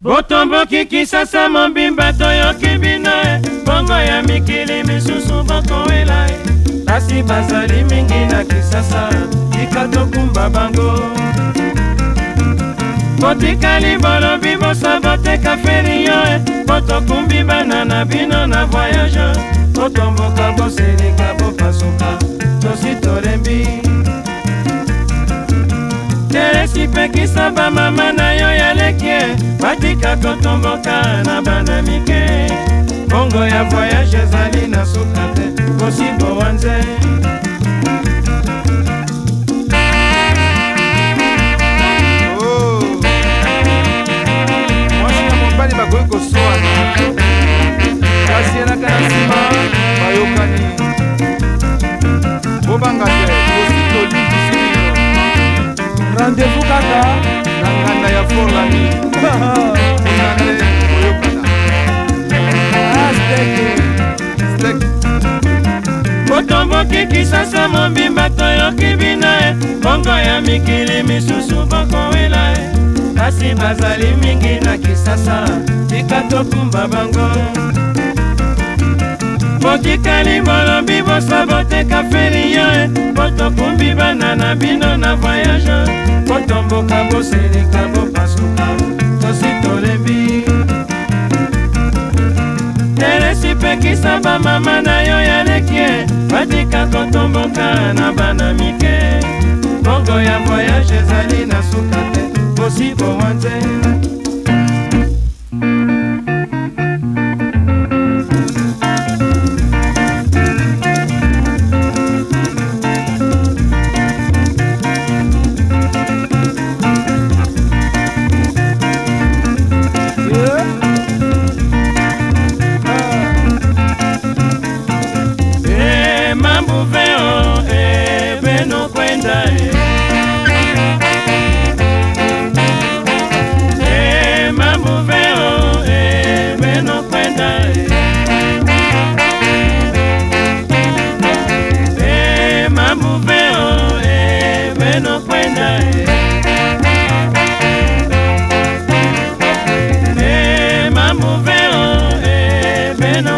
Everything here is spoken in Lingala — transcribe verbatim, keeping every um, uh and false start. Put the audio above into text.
Botomboki Kisasa mobimba toyoki bino bongo ya mikili misusu bakowela kasi bazali mingi na Kisasa tika tokumba bango botikali bolobi bosabote kafeli yo botokumbi bana na bino na voyage botomboka boseleka bopasuka tosi tolembi Teresi pekisa ba mama na yo ya lekie batika kotomboka na bana mike bongo ya voyage zali na sukate kosibo wanze oh mwasi na mobali bakoki kosoana kasi elaka na nsima bayokani bobanga te kosi tolibisi rendez-vous kaka na nganda ya forlami unande koyokana stek botomboki Kisasa mobimba toyoki bino bongo ya mikili misusu bakowela kasi bazali mingi na Kisasa tika tokumba bango botikali bolobi bosabote kafeli yo botokumbi bana na bino na voyage botomboka boseleka bopasuka tosi tolembi Teresi pekisa ba mama na yo ya lekie batika kotomboka na bana mike bongo ya voyage zali na suka te bosibo wanze Beno